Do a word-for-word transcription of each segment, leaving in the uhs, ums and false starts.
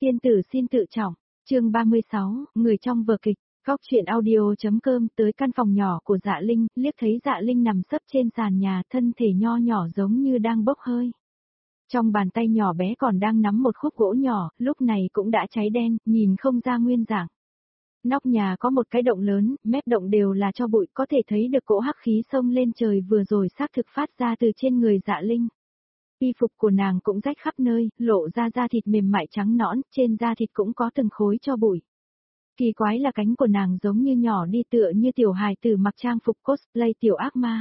Tiên tử xin tự trọng, chương ba mươi sáu, người trong vở kịch, góc truyện audio.com tới căn phòng nhỏ của Dạ Linh, liếc thấy Dạ Linh nằm sấp trên sàn nhà, thân thể nho nhỏ giống như đang bốc hơi. Trong bàn tay nhỏ bé còn đang nắm một khúc gỗ nhỏ, lúc này cũng đã cháy đen, nhìn không ra nguyên dạng. Nóc nhà có một cái động lớn, mép động đều là tro bụi, có thể thấy được cỗ hắc khí xông lên trời vừa rồi xác thực phát ra từ trên người Dạ Linh. Y phục của nàng cũng rách khắp nơi, lộ ra da thịt mềm mại trắng nõn, trên da thịt cũng có từng khối tro bụi. Kỳ quái là cánh của nàng giống như nhỏ đi tựa như tiểu hài tử mặc trang phục cosplay tiểu ác ma.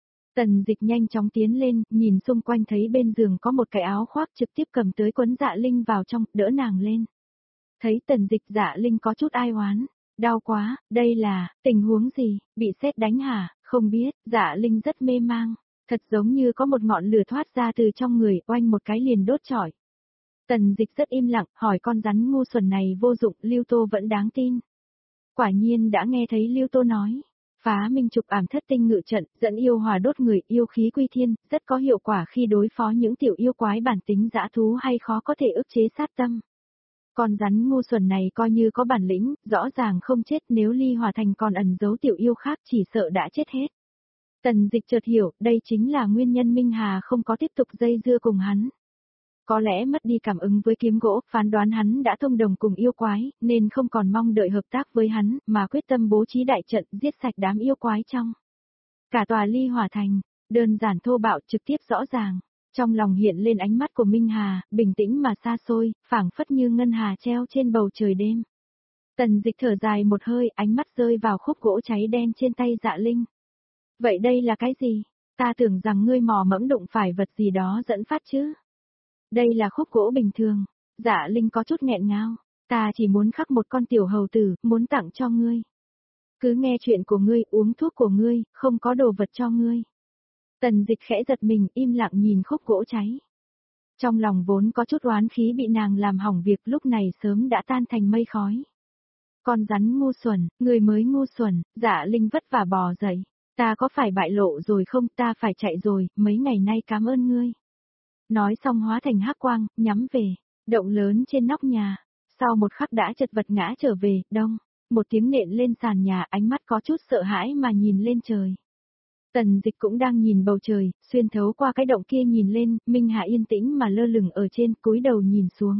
Tần Dịch nhanh chóng tiến lên, nhìn xung quanh thấy bên giường có một cái áo khoác trực tiếp cầm tới quấn Dạ Linh vào trong, đỡ nàng lên. Thấy Tần Dịch, Dạ Linh có chút ai oán. Đau quá, đây là, tình huống gì, bị sét đánh hả, không biết, Dạ Linh rất mê mang. Thật giống như có một ngọn lửa thoát ra từ trong người, oanh một cái liền đốt trọi. Tần Dịch rất im lặng, hỏi con rắn ngu xuẩn này vô dụng, Lưu Tô vẫn đáng tin. Quả nhiên đã nghe thấy Lưu Tô nói, phá minh trục ảm thất tinh ngự trận, dẫn yêu hòa đốt người, yêu khí quy thiên, rất có hiệu quả khi đối phó những tiểu yêu quái bản tính dã thú hay khó có thể ức chế sát tâm. Con rắn ngu xuẩn này coi như có bản lĩnh, rõ ràng không chết, nếu ly hòa thành còn ẩn giấu tiểu yêu khác chỉ sợ đã chết hết. Tần Dịch chợt hiểu, đây chính là nguyên nhân Minh Hà không có tiếp tục dây dưa cùng hắn. Có lẽ mất đi cảm ứng với kiếm gỗ, phán đoán hắn đã thông đồng cùng yêu quái, nên không còn mong đợi hợp tác với hắn, mà quyết tâm bố trí đại trận, giết sạch đám yêu quái trong cả tòa ly hỏa thành, đơn giản thô bạo trực tiếp rõ ràng. Trong lòng hiện lên ánh mắt của Minh Hà, bình tĩnh mà xa xôi, phảng phất như ngân hà treo trên bầu trời đêm. Tần Dịch thở dài một hơi, ánh mắt rơi vào khúc gỗ cháy đen trên tay Dạ Linh. Vậy đây là cái gì? Ta tưởng rằng ngươi mò mẫm đụng phải vật gì đó dẫn phát chứ. Đây là khúc gỗ bình thường. Dạ Linh có chút nghẹn ngào. Ta chỉ muốn khắc một con tiểu hầu tử, muốn tặng cho ngươi. Cứ nghe chuyện của ngươi, uống thuốc của ngươi, không có đồ vật cho ngươi. Tần Dịch khẽ giật mình, im lặng nhìn khúc gỗ cháy. Trong lòng vốn có chút oán khí bị nàng làm hỏng việc, lúc này sớm đã tan thành mây khói. Con rắn ngu xuẩn, người mới ngu xuẩn. Dạ Linh vất vả bò dậy. Ta có phải bại lộ rồi không, ta phải chạy rồi, mấy ngày nay cảm ơn ngươi. Nói xong hóa thành hắc quang, nhắm về, động lớn trên nóc nhà. Sau một khắc đã chật vật ngã trở về, đông, một tiếng nện lên sàn nhà, ánh mắt có chút sợ hãi mà nhìn lên trời. Tần Dịch cũng đang nhìn bầu trời, xuyên thấu qua cái động kia nhìn lên, Minh Hà yên tĩnh mà lơ lửng ở trên, cúi đầu nhìn xuống.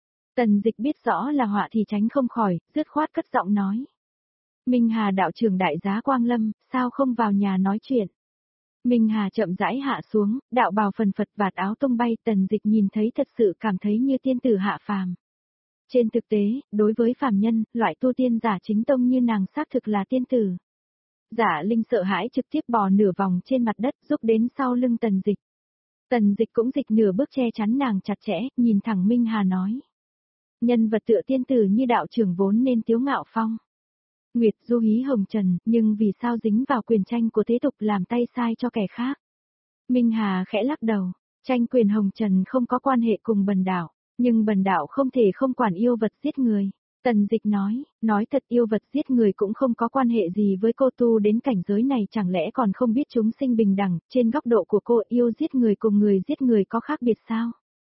Tần Dịch biết rõ là họa thì tránh không khỏi, dứt khoát cất giọng nói. Minh Hà đạo trưởng đại giá Quang Lâm, sao không vào nhà nói chuyện? Minh Hà chậm rãi hạ xuống, đạo bào phần phật vạt áo tung bay, Tần Dịch nhìn thấy thật sự cảm thấy như tiên tử hạ phàm. Trên thực tế, đối với phàm nhân, loại tu tiên giả chính tông như nàng xác thực là tiên tử. Dạ Linh sợ hãi trực tiếp bò nửa vòng trên mặt đất, giúp đến sau lưng Tần Dịch. Tần Dịch cũng dịch nửa bước che chắn nàng chặt chẽ, nhìn thẳng Minh Hà nói. Nhân vật tựa tiên tử như đạo trưởng vốn nên tiếu ngạo phong. Nguyệt du hí hồng trần, nhưng vì sao dính vào quyền tranh của thế tục làm tay sai cho kẻ khác? Minh Hà khẽ lắc đầu, tranh quyền hồng trần không có quan hệ cùng bần đạo, nhưng bần đạo không thể không quản yêu vật giết người. Tần Dịch nói, nói thật yêu vật giết người cũng không có quan hệ gì với cô, tu đến cảnh giới này chẳng lẽ còn không biết chúng sinh bình đẳng, trên góc độ của cô yêu giết người cùng người giết người có khác biệt sao?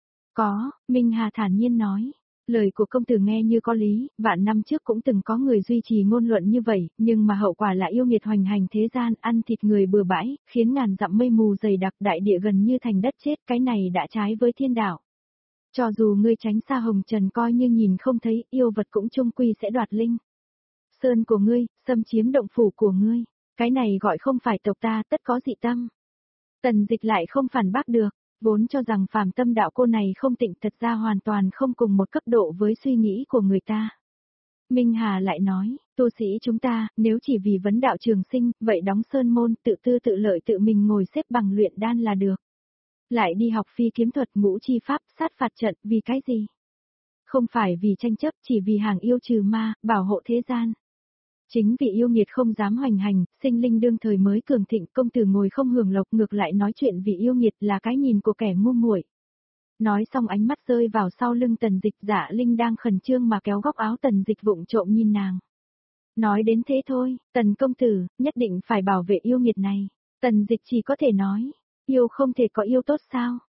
Có, Minh Hà thản nhiên nói. Lời của công tử nghe như có lý, vạn năm trước cũng từng có người duy trì ngôn luận như vậy, nhưng mà hậu quả là yêu nghiệt hoành hành thế gian, ăn thịt người bừa bãi, khiến ngàn dặm mây mù dày đặc, đại địa gần như thành đất chết, cái này đã trái với thiên đạo. Cho dù ngươi tránh xa hồng trần coi như nhìn không thấy, yêu vật cũng chung quy sẽ đoạt linh sơn của ngươi, xâm chiếm động phủ của ngươi, cái này gọi không phải tộc ta, tất có dị tâm. Tần Dịch lại không phản bác được. Vốn cho rằng phàm tâm đạo cô này không tịnh, thật ra hoàn toàn không cùng một cấp độ với suy nghĩ của người ta. Minh Hà lại nói, tu sĩ chúng ta, nếu chỉ vì vấn đạo trường sinh, vậy đóng sơn môn, tự tư tự lợi tự mình ngồi xếp bằng luyện đan là được. Lại đi học phi kiếm thuật, ngũ chi pháp, sát phạt trận, vì cái gì? Không phải vì tranh chấp, chỉ vì hàng yêu trừ ma, bảo hộ thế gian. Chính vì yêu nghiệt không dám hoành hành, sinh linh đương thời mới cường thịnh, công tử ngồi không hưởng lộc, ngược lại nói chuyện vì yêu nghiệt là cái nhìn của kẻ ngu muội. Nói xong ánh mắt rơi vào sau lưng Tần Dịch, Dạ Linh đang khẩn trương mà kéo góc áo Tần Dịch vụng trộm nhìn nàng. Nói đến thế thôi, Tần công tử, nhất định phải bảo vệ yêu nghiệt này. Tần Dịch chỉ có thể nói, yêu không thể có yêu tốt sao?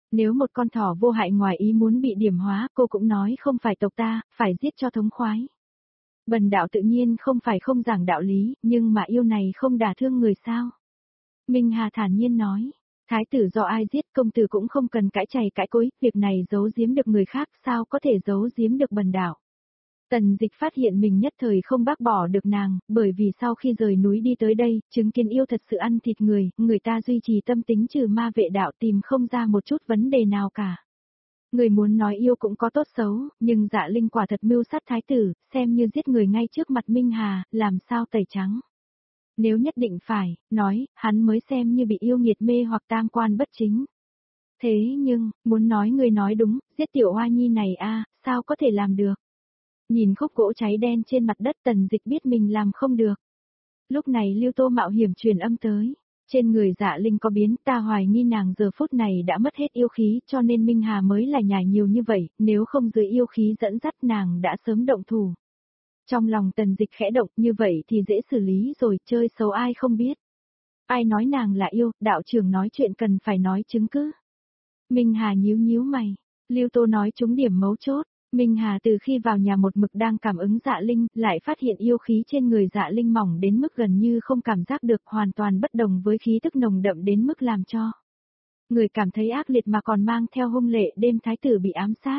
Nếu một con thỏ vô hại ngoài ý muốn bị điểm hóa, cô cũng nói không phải tộc ta, phải giết cho thống khoái. Bần đạo tự nhiên không phải không giảng đạo lý, nhưng mà yêu này không đả thương người sao. Minh Hà thản nhiên nói, thái tử do ai giết công tử cũng không cần cãi chày cãi cối, việc này giấu giếm được người khác sao có thể giấu giếm được bần đạo. Tần Dịch phát hiện mình nhất thời không bác bỏ được nàng, bởi vì sau khi rời núi đi tới đây, chứng kiến yêu thật sự ăn thịt người, người ta duy trì tâm tính trừ ma vệ đạo tìm không ra một chút vấn đề nào cả. Người muốn nói yêu cũng có tốt xấu, nhưng Dạ Linh quả thật mưu sát thái tử, xem như giết người ngay trước mặt Minh Hà, làm sao tẩy trắng. Nếu nhất định phải, nói, hắn mới xem như bị yêu nghiệt mê hoặc tam quan bất chính. Thế nhưng, muốn nói người nói đúng, giết tiểu hoa nhi này a, sao có thể làm được. Nhìn khúc gỗ cháy đen trên mặt đất Tần Dịch biết mình làm không được. Lúc này Lưu Tô mạo hiểm truyền âm tới. Trên người Dạ Linh có biến, ta hoài nghi nàng giờ phút này đã mất hết yêu khí cho nên Minh Hà mới là nhảy nhiều như vậy, nếu không dưới yêu khí dẫn dắt nàng đã sớm động thủ. Trong lòng Tần Dịch khẽ động như vậy thì dễ xử lý rồi, chơi xấu ai không biết. Ai nói nàng là yêu, đạo trưởng nói chuyện cần phải nói chứng cứ. Minh Hà nhíu nhíu mày, Lưu Tô nói trúng điểm mấu chốt. Minh Hà từ khi vào nhà một mực đang cảm ứng Dạ Linh, lại phát hiện yêu khí trên người Dạ Linh mỏng đến mức gần như không cảm giác được, hoàn toàn bất đồng với khí tức nồng đậm đến mức làm cho người cảm thấy ác liệt mà còn mang theo hung lệ đêm thái tử bị ám sát.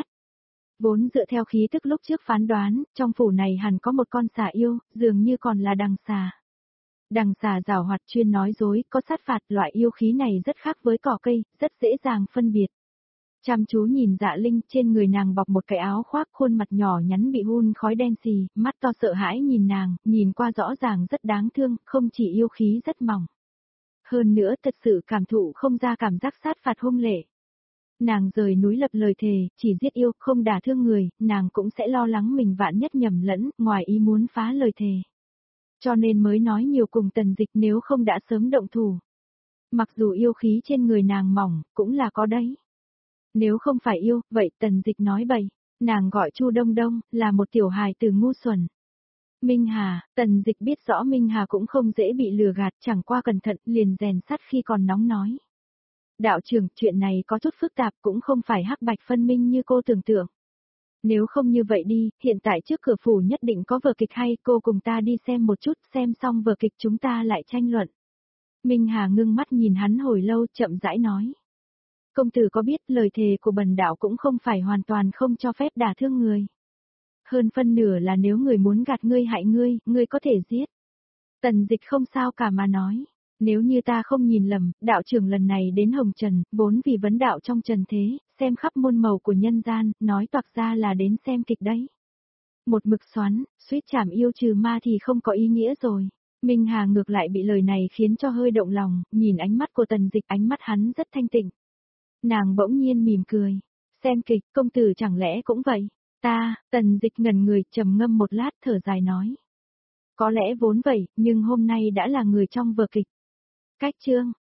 Vốn dựa theo khí tức lúc trước phán đoán, trong phủ này hẳn có một con xà yêu, dường như còn là đằng xà. Đằng xà giảo hoạt chuyên nói dối, có sát phạt, loại yêu khí này rất khác với cỏ cây, rất dễ dàng phân biệt. Chăm chú nhìn Dạ Linh, trên người nàng bọc một cái áo khoác, khuôn mặt nhỏ nhắn bị hun khói đen xì, mắt to sợ hãi nhìn nàng, nhìn qua rõ ràng rất đáng thương, không chỉ yêu khí rất mỏng. Hơn nữa thật sự cảm thụ không ra cảm giác sát phạt hung lệ. Nàng rời núi lập lời thề, chỉ giết yêu, không đả thương người, nàng cũng sẽ lo lắng mình vạn nhất nhầm lẫn, ngoài ý muốn phá lời thề. Cho nên mới nói nhiều cùng Tần Dịch nếu không đã sớm động thủ. Mặc dù yêu khí trên người nàng mỏng, cũng là có đấy. Nếu không phải yêu, vậy Tần Dịch nói bậy, nàng gọi Chu Đông Đông, là một tiểu hài từ ngu xuẩn. Minh Hà, Tần Dịch biết rõ Minh Hà cũng không dễ bị lừa gạt, chẳng qua cẩn thận, liền rèn sắt khi còn nóng nói. Đạo trưởng, chuyện này có chút phức tạp cũng không phải hắc bạch phân minh như cô tưởng tượng. Nếu không như vậy đi, hiện tại trước cửa phủ nhất định có vở kịch hay, cô cùng ta đi xem một chút, xem xong vở kịch chúng ta lại tranh luận. Minh Hà ngưng mắt nhìn hắn hồi lâu, chậm rãi nói. Công tử có biết lời thề của bần đạo cũng không phải hoàn toàn không cho phép đả thương người. Hơn phân nửa là nếu người muốn gạt ngươi hại ngươi, ngươi có thể giết. Tần Dịch không sao cả mà nói. Nếu như ta không nhìn lầm, đạo trưởng lần này đến Hồng Trần, vốn vì vấn đạo trong trần thế, xem khắp môn màu của nhân gian, nói toạc ra là đến xem kịch đấy. Một mực xoắn, suýt chảm yêu trừ ma thì không có ý nghĩa rồi. Minh Hà ngược lại bị lời này khiến cho hơi động lòng, nhìn ánh mắt của Tần Dịch, ánh mắt hắn rất thanh tịnh. Nàng bỗng nhiên mỉm cười. Xem kịch, công tử chẳng lẽ cũng vậy? Ta, Tần Dịch ngẩn người, trầm ngâm một lát thở dài nói. Có lẽ vốn vậy, nhưng hôm nay đã là người trong vở kịch. Cách chương